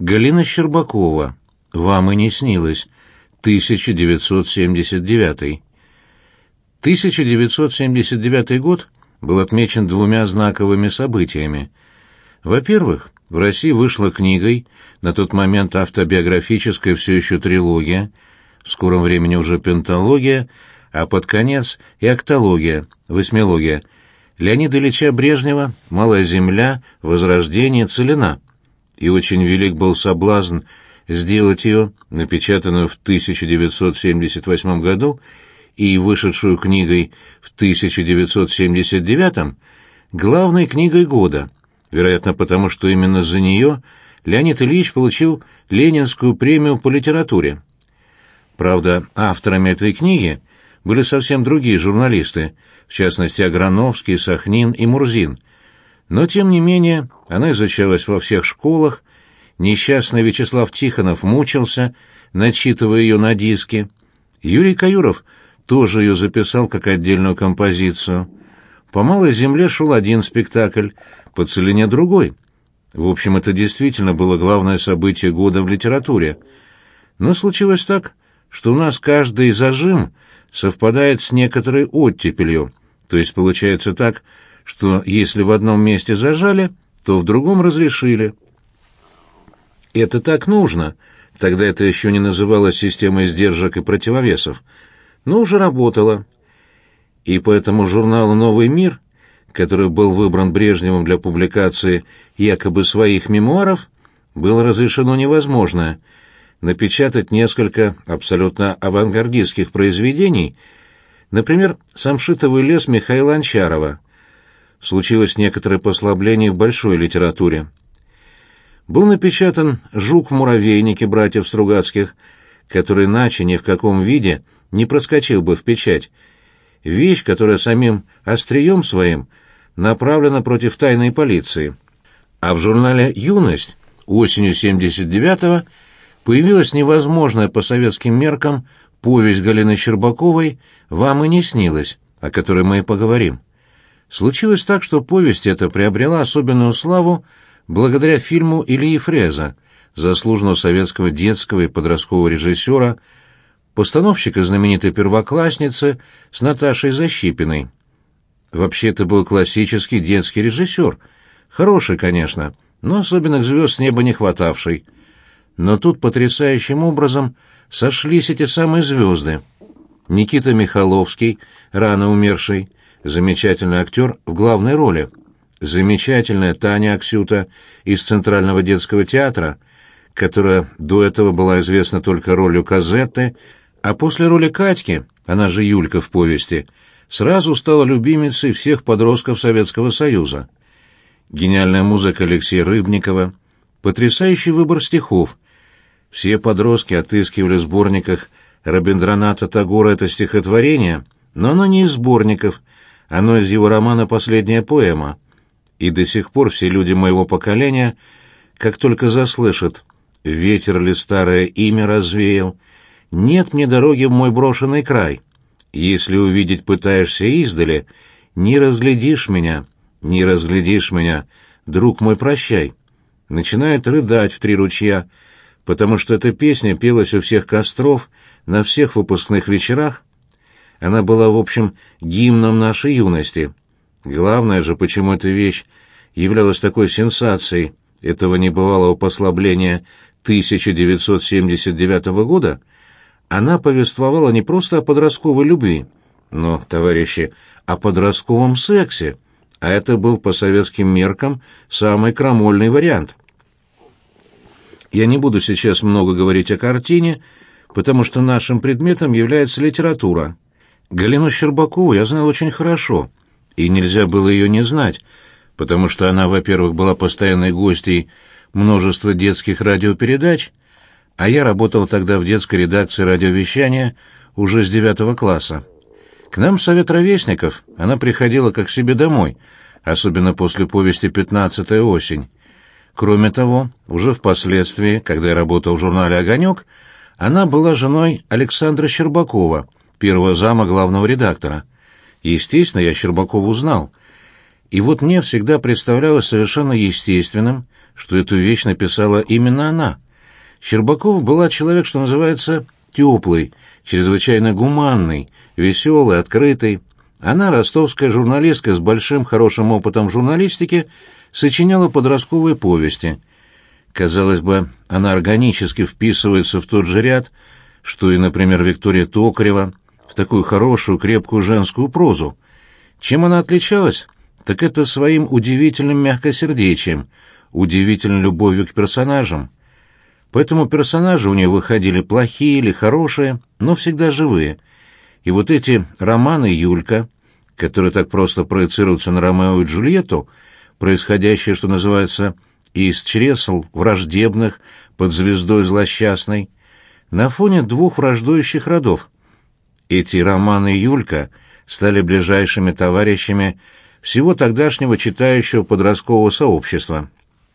Галина Щербакова. «Вам и не снилось». 1979. 1979 год был отмечен двумя знаковыми событиями. Во-первых, в России вышла книгой, на тот момент автобиографическая все еще трилогия, в скором времени уже пенталогия, а под конец и октология, восьмилогия, Леонида Ильича Брежнева «Малая земля», «Возрождение», «Целина». И очень велик был соблазн сделать ее, напечатанную в 1978 году и вышедшую книгой в 1979, главной книгой года, вероятно, потому что именно за нее Леонид Ильич получил Ленинскую премию по литературе. Правда, авторами этой книги были совсем другие журналисты, в частности Аграновский, Сахнин и Мурзин, но, тем не менее, она изучалась во всех школах. Несчастный Вячеслав Тихонов мучился, начитывая ее на диске. Юрий Каюров тоже ее записал как отдельную композицию. По «Малой земле» шел один спектакль, по «Целине» другой. В общем, это действительно было главное событие года в литературе. Но случилось так, что у нас каждый зажим совпадает с некоторой оттепелью, то есть получается так, что если в одном месте зажали, то в другом разрешили. Это так нужно. Тогда это еще не называлось системой сдержек и противовесов, но уже работало. И поэтому журналу «Новый мир», который был выбран Брежневым для публикации якобы своих мемуаров, было разрешено невозможное — напечатать несколько абсолютно авангардистских произведений, например, «Самшитовый лес» Михаила Анчарова. Случилось некоторое послабление в большой литературе. Был напечатан «Жук в муравейнике» братьев Стругацких, который иначе ни в каком виде не проскочил бы в печать. Вещь, которая самим острием своим направлена против тайной полиции. А в журнале «Юность» осенью 79-го появилась невозможная по советским меркам повесть Галины Щербаковой «Вам и не снилось», о которой мы и поговорим. Случилось так, что повесть эта приобрела особенную славу благодаря фильму Ильи Фреза, заслуженного советского детского и подросткового режиссера, постановщика знаменитой «Первоклассницы» с Наташей Защипиной. Вообще, это был классический детский режиссер, хороший, конечно, но особенных звезд с неба не хватавший. Но тут потрясающим образом сошлись эти самые звезды. Никита Михалковский, рано умерший, замечательный актер в главной роли, замечательная Таня Аксюта из Центрального детского театра, которая до этого была известна только ролью Казетты, а после роли Катьки, она же Юлька в повести, сразу стала любимицей всех подростков Советского Союза. Гениальная музыка Алексея Рыбникова, потрясающий выбор стихов. Все подростки отыскивали в сборниках Рабиндраната Тагора это стихотворение, но оно не из сборников, оно из его романа «Последняя поэма». И до сих пор все люди моего поколения, как только заслышат «Ветер ли старое имя развеял», «Нет мне дороги в мой брошенный край», «Если увидеть пытаешься издали», «Не разглядишь меня, не разглядишь меня, друг мой, прощай», начинают рыдать в три ручья, потому что эта песня пелась у всех костров, на всех выпускных вечерах. Она была, в общем, гимном нашей юности. Главное же, почему эта вещь являлась такой сенсацией этого небывалого послабления 1979 года, она повествовала не просто о подростковой любви, но, товарищи, о подростковом сексе, а это был по советским меркам самый крамольный вариант. Я не буду сейчас много говорить о картине, потому что нашим предметом является литература. Галину Щербакову я знал очень хорошо, и нельзя было ее не знать, потому что она, во-первых, была постоянной гостьей множества детских радиопередач, а я работал тогда в детской редакции радиовещания уже с 9 класса. К нам в Совет ровесников она приходила как к себе домой, особенно после повести «15-я осень». Кроме того, уже впоследствии, когда я работал в журнале «Огонек», она была женой Александра Щербакова, первого зама главного редактора. Естественно, я Щербакову знал. И вот мне всегда представлялось совершенно естественным, что эту вещь написала именно она. Щербакова была человек, что называется, теплый, чрезвычайно гуманный, веселый, открытый. Она, ростовская журналистка с большим хорошим опытом в журналистике, сочиняла подростковые повести. Казалось бы, она органически вписывается в тот же ряд, что и, например, Виктория Токарева, в такую хорошую, крепкую женскую прозу. Чем она отличалась? Так это своим удивительным мягкосердечием, удивительной любовью к персонажам. Поэтому персонажи у нее выходили плохие или хорошие, но всегда живые. И вот эти романы Юлька, которые так просто проецируются на Ромео и Джульетту, происходящие, что называется, из чресл враждебных под звездой злосчастной, на фоне двух враждующих родов. Эти романы Юлька стали ближайшими товарищами всего тогдашнего читающего подросткового сообщества.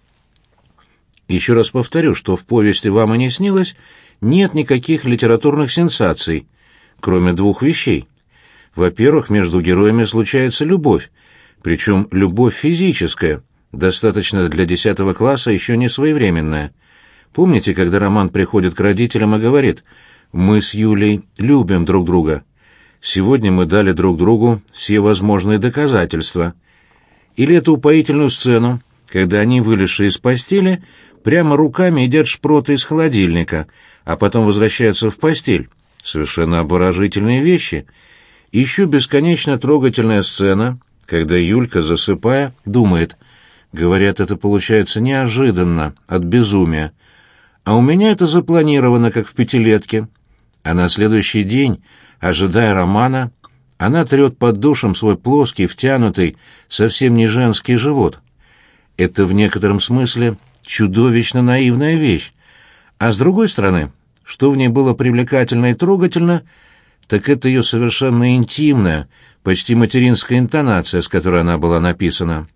Еще раз повторю, что в повести «Вам и не снилось» нет никаких литературных сенсаций, кроме двух вещей. Во-первых, между героями случается любовь, причем любовь физическая, достаточно для 10 класса еще не своевременная. Помните, когда Роман приходит к родителям и говорит: «Мы с Юлей любим друг друга. Сегодня мы дали друг другу все возможные доказательства». Или эту упоительную сцену, когда они, вылезшие из постели, прямо руками едят шпроты из холодильника, а потом возвращаются в постель. Совершенно обворожительные вещи. Еще бесконечно трогательная сцена, когда Юлька, засыпая, думает: «Говорят, это получается неожиданно, от безумия. А у меня это запланировано, как в пятилетке». А на следующий день, ожидая Романа, она трет под душем свой плоский, втянутый, совсем не женский живот. Это в некотором смысле чудовищно наивная вещь. А с другой стороны, что в ней было привлекательно и трогательно, так это ее совершенно интимная, почти материнская интонация, с которой она была написана.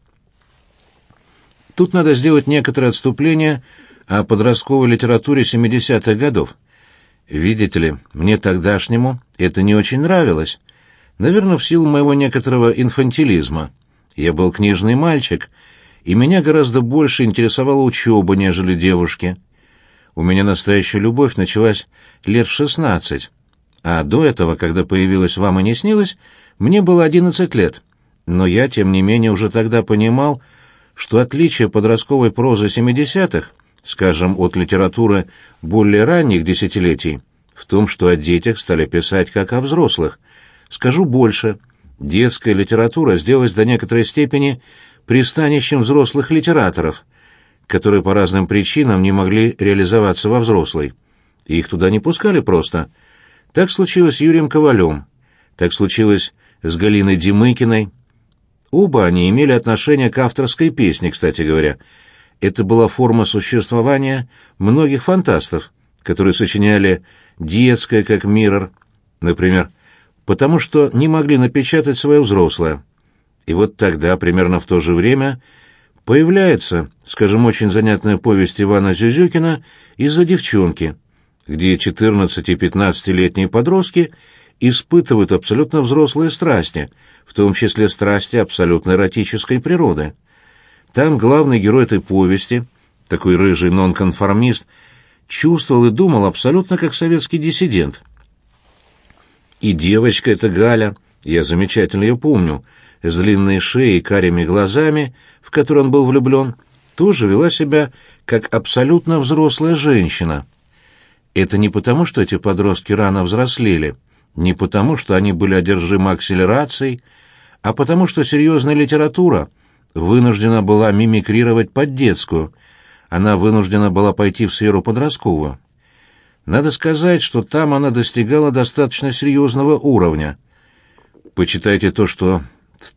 Тут надо сделать некоторое отступление о подростковой литературе 70-х годов. Видите ли, мне тогдашнему это не очень нравилось. Наверное, в силу моего некоторого инфантилизма. Я был книжный мальчик, и меня гораздо больше интересовала учеба, нежели девушки. У меня настоящая любовь началась лет в 16, а до этого, когда появилась «Вам и не снилось», мне было 11 лет. Но я, тем не менее, уже тогда понимал, что отличие подростковой прозы 70-х, скажем, от литературы более ранних десятилетий, в том, что о детях стали писать как о взрослых. Скажу больше, детская литература сделалась до некоторой степени пристанищем взрослых литераторов, которые по разным причинам не могли реализоваться во взрослой. Их туда не пускали просто. Так случилось с Юрием Ковалем, так случилось с Галиной Демыкиной. Оба они имели отношение к авторской песне, кстати говоря. Это была форма существования многих фантастов, которые сочиняли детское, как Миррор, например, потому что не могли напечатать свое взрослое. И вот тогда, примерно в то же время, появляется, скажем, очень занятная повесть Ивана Зюзюкина «Из-за девчонки», где 14- и 15-летние подростки испытывают абсолютно взрослые страсти, в том числе страсти абсолютно эротической природы. Там главный герой этой повести, такой рыжий нонконформист, чувствовал и думал абсолютно как советский диссидент. И девочка эта Галя, я замечательно ее помню, с длинной шеей и карими глазами, в которые он был влюблен, тоже вела себя как абсолютно взрослая женщина. Это не потому, что эти подростки рано взрослели, не потому, что они были одержимы акселерацией, а потому, что серьезная литература вынуждена была мимикрировать под детскую, она вынуждена была пойти в сферу подростковую. Надо сказать, что там она достигала достаточно серьезного уровня. Почитайте то, что в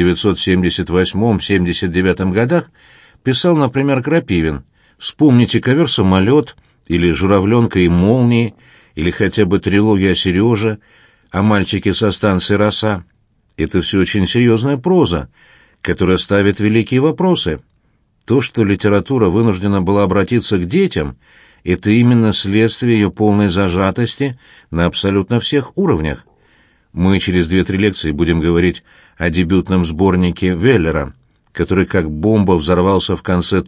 1978-79 годах писал, например, Крапивин. Вспомните «Ковер-самолет» или «Журавленка и молнии», или хотя бы трилогия Сережа о мальчике со станции «Роса». Это все очень серьезная проза, которая ставит великие вопросы. То, что литература вынуждена была обратиться к детям, это именно следствие ее полной зажатости на абсолютно всех уровнях. Мы через 2-3 лекции будем говорить о дебютном сборнике Веллера который как бомба взорвался в конце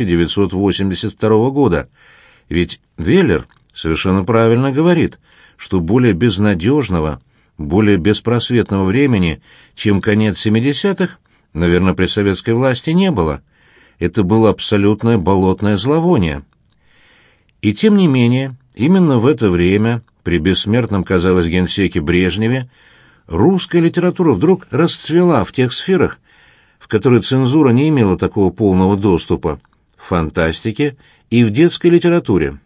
1982 года. Ведь Веллер совершенно правильно говорит, что более безнадежного, более беспросветного времени, чем конец 70-х, наверное, при советской власти не было. Это было абсолютное болотное зловоние. И тем не менее, именно в это время, при бессмертном, казалось, генсеке Брежневе, русская литература вдруг расцвела в тех сферах, в которые цензура не имела такого полного доступа — в фантастике и в детской литературе.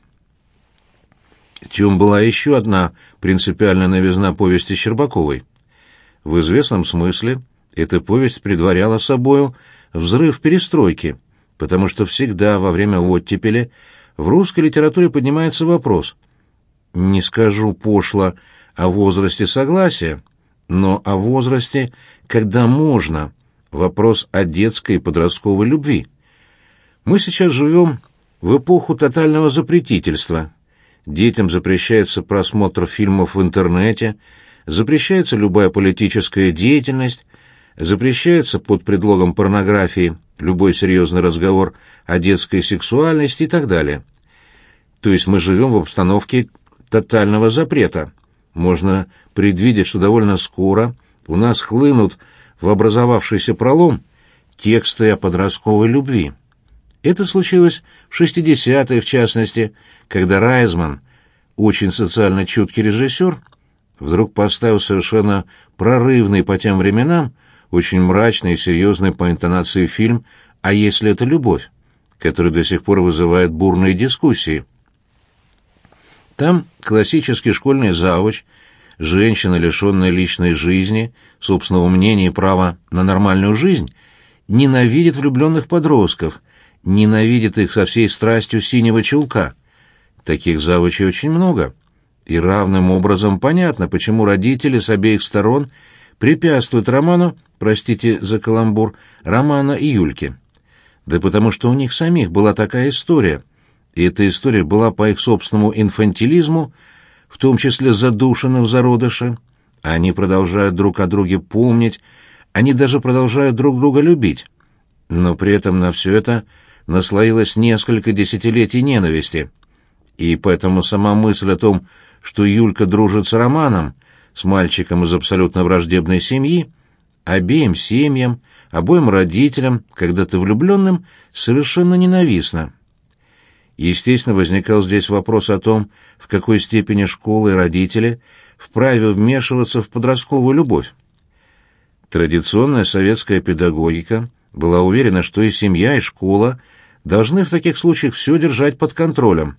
В чем была еще одна принципиальная новизна повести Щербаковой. В известном смысле эта повесть предваряла собою взрыв перестройки, потому что всегда во время оттепели в русской литературе поднимается вопрос, не скажу пошло, о возрасте согласия, но о возрасте, когда можно, вопрос о детской и подростковой любви. Мы сейчас живем в эпоху тотального запретительства. Детям запрещается просмотр фильмов в интернете, запрещается любая политическая деятельность, запрещается под предлогом порнографии любой серьезный разговор о детской сексуальности и так далее. То есть мы живем в обстановке тотального запрета. Можно предвидеть, что довольно скоро у нас хлынут в образовавшийся пролом тексты о подростковой любви. Это случилось в 60-е, в частности, когда Райзман, очень социально чуткий режиссер, вдруг поставил совершенно прорывный по тем временам, очень мрачный и серьезный по интонации фильм «А если это любовь?», который до сих пор вызывает бурные дискуссии. Там классический школьный завуч, женщина, лишенная личной жизни, собственного мнения и права на нормальную жизнь, ненавидит влюбленных подростков, ненавидит их со всей страстью синего чулка. Таких завучей очень много. И равным образом понятно, почему родители с обеих сторон препятствуют роману, простите за каламбур, Романа и Юльки. Да потому что у них самих была такая история, и эта история была по их собственному инфантилизму, в том числе задушена в зародыше. Они продолжают друг о друге помнить, они даже продолжают друг друга любить. Но при этом на все это наслоилось несколько десятилетий ненависти. И поэтому сама мысль о том, что Юлька дружит с Романом, с мальчиком из абсолютно враждебной семьи, обеим семьям, обоим родителям, когда-то влюбленным, совершенно ненавистна. Естественно, возникал здесь вопрос о том, в какой степени школа и родители вправе вмешиваться в подростковую любовь. Традиционная советская педагогика была уверена, что и семья, и школа должны в таких случаях все держать под контролем.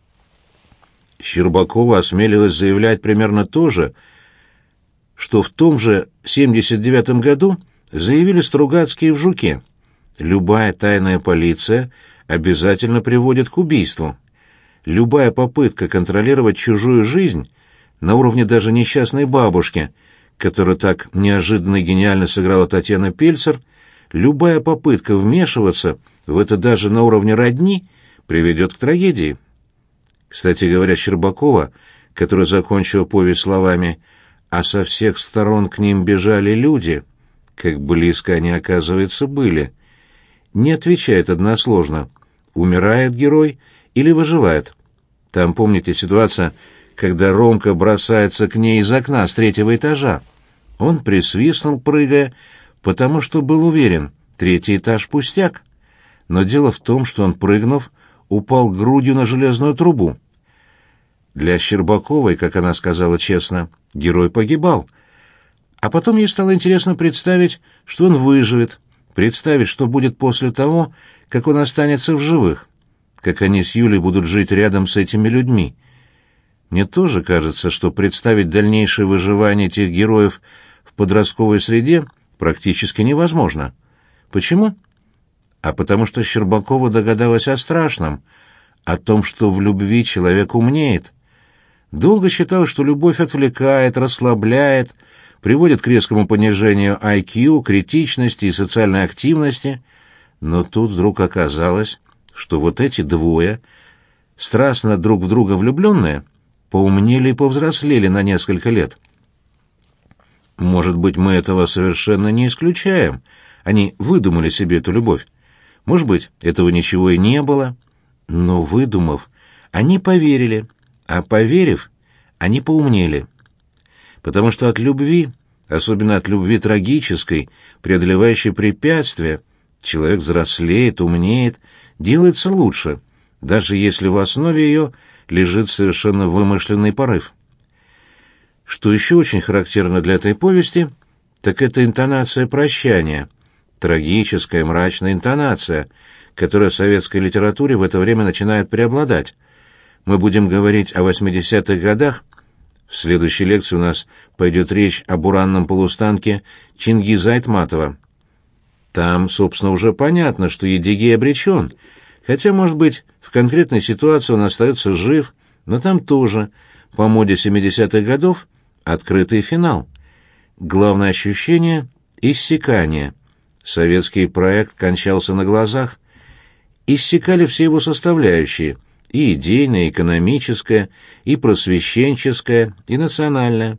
Щербакова осмелилась заявлять примерно то же, что в том же 79 году заявили Стругацкие в «Жуке». Любая тайная полиция обязательно приводит к убийству. Любая попытка контролировать чужую жизнь на уровне даже несчастной бабушки, которую так неожиданно и гениально сыграла Татьяна Пельцер, любая попытка вмешиваться в это даже на уровне родни приведет к трагедии. Кстати говоря, Щербакова, которая закончила повесть словами «а со всех сторон к ним бежали люди», как близко они, оказывается, были, не отвечает односложно, умирает герой или выживает. Там, помните, ситуация, когда Ромка бросается к ней из окна с 3-го этажа. Он присвистнул, прыгая, потому что был уверен, 3-й этаж пустяк. Но дело в том, что он, прыгнув, упал грудью на железную трубу. Для Щербаковой, как она сказала честно, герой погибал. А потом ей стало интересно представить, что он выживет, представить, что будет после того, как он останется в живых, как они с Юлей будут жить рядом с этими людьми. Мне тоже кажется, что представить дальнейшее выживание этих героев в подростковой среде практически невозможно. Почему? А потому что Щербакова догадалась о страшном, о том, что в любви человек умнеет. Долго считал, что любовь отвлекает, расслабляет, приводит к резкому понижению IQ, критичности и социальной активности, но тут вдруг оказалось, что вот эти двое, страстно друг в друга влюбленные, поумнели и повзрослели на несколько лет. Может быть, мы этого совершенно не исключаем, Они выдумали себе эту любовь. Может быть, этого ничего и не было, но выдумав, они поверили, а поверив, они поумнели. Потому что от любви, особенно от любви трагической, преодолевающей препятствия, человек взрослеет, умнеет, делается лучше, даже если в основе ее лежит совершенно вымышленный порыв. Что еще очень характерно для этой повести, так это интонация прощания, трагическая мрачная интонация, которая в советской литературе в это время начинает преобладать. Мы будем говорить о 80-х годах. В следующей лекции у нас пойдет речь об уранном полустанке Чингиза Айтматова. Там, собственно, уже понятно, что Едигей обречен, хотя, может быть, в конкретной ситуации он остается жив, но там тоже, по моде 70-х годов, открытый финал. Главное ощущение — иссякание. Советский проект кончался на глазах. Иссякали все его составляющие — и идейная, и экономическая, и просвещенческая, и национальная.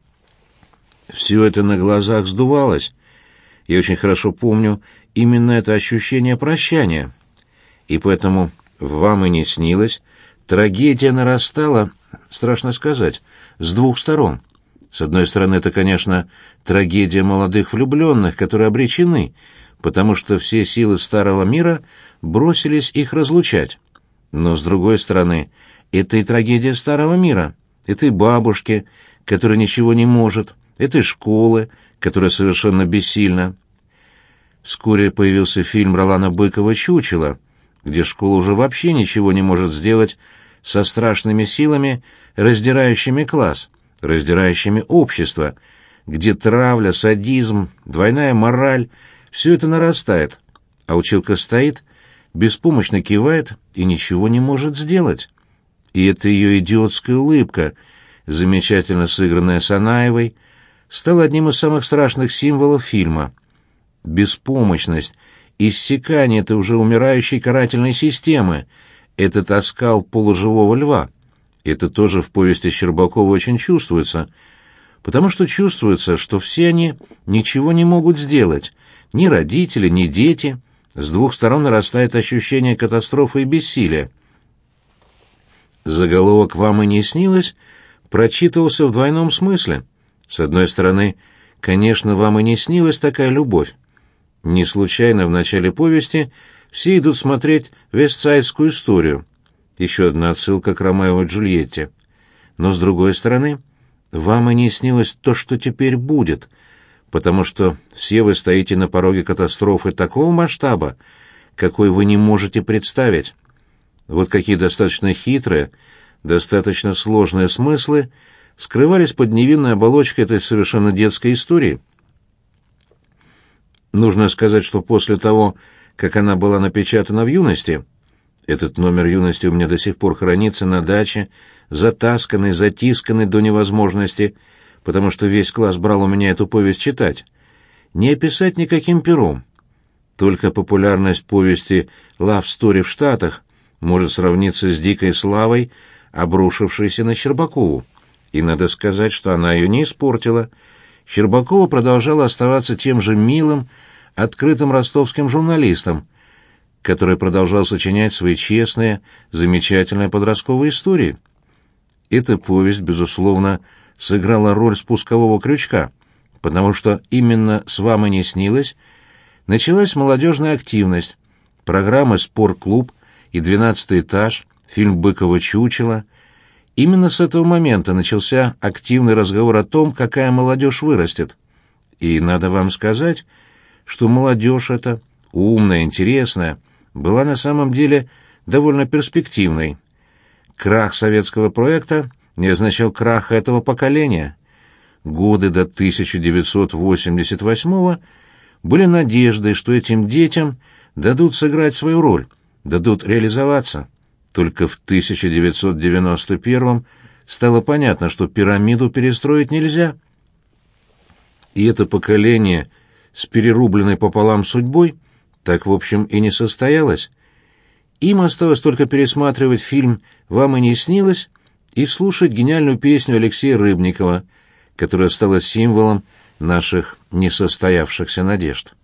Все это на глазах сдувалось. Я очень хорошо помню именно это ощущение прощания. И поэтому «Вам и не снилось» трагедия нарастала, страшно сказать, с двух сторон. С одной стороны, это, конечно, трагедия молодых влюбленных, которые обречены, потому что все силы старого мира бросились их разлучать. Но, с другой стороны, это и трагедия старого мира, этой бабушки, которая ничего не может, этой школы, которая совершенно бессильна. Вскоре появился фильм Ролана Быкова «Чучело», где школа уже вообще ничего не может сделать со страшными силами, раздирающими класс, раздирающими общество, где травля, садизм, двойная мораль — все это нарастает, а училка стоит, беспомощно кивает и ничего не может сделать. И эта ее идиотская улыбка, замечательно сыгранная Санаевой, стала одним из самых страшных символов фильма. Беспомощность, иссякание этой уже умирающей карательной системы, этот оскал полуживого льва. Это тоже в повести Щербакова очень чувствуется, потому что чувствуется, что все они ничего не могут сделать, ни родители, ни дети. С двух сторон нарастает ощущение катастрофы и бессилия. Заголовок «Вам и не снилось» прочитывался в двойном смысле. С одной стороны, конечно, вам и не снилась такая любовь. Не случайно в начале повести все идут смотреть «Вестсайдскую историю». Еще одна отсылка к Ромео и Джульетте. Но, с другой стороны, вам и не снилось то, что теперь будет, потому что все вы стоите на пороге катастрофы такого масштаба, какой вы не можете представить. Вот какие достаточно хитрые, достаточно сложные смыслы скрывались под невинной оболочкой этой совершенно детской истории. Нужно сказать, что после того, как она была напечатана в «Юности», этот номер «Юности» у меня до сих пор хранится на даче, затасканный, затисканный до невозможности, потому что весь класс брал у меня эту повесть читать, не описать никаким пером. Только популярность повести «Love Story» в Штатах может сравниться с дикой славой, обрушившейся на Щербакову. И надо сказать, что она ее не испортила. Щербакова продолжала оставаться тем же милым, открытым ростовским журналистом, который продолжал сочинять свои честные, замечательные подростковые истории. Эта повесть, безусловно, сыграла роль спускового крючка, потому что именно «С вам и не снилось» началась молодежная активность, программы «Спорт-клуб» и «12-й этаж», фильм Быкова «Чучело». Именно с этого момента начался активный разговор о том, какая молодежь вырастет. И надо вам сказать, что молодежь эта, умная, интересная, была на самом деле довольно перспективной. Крах советского проекта не означал краха этого поколения. Годы до 1988-го были надеждой, что этим детям дадут сыграть свою роль, дадут реализоваться. Только в 1991-м стало понятно, что пирамиду перестроить нельзя. И это поколение с перерубленной пополам судьбой так, в общем, и не состоялось. Им осталось только пересматривать фильм «Вам и не снилось» и слушать гениальную песню Алексея Рыбникова, которая стала символом наших несостоявшихся надежд.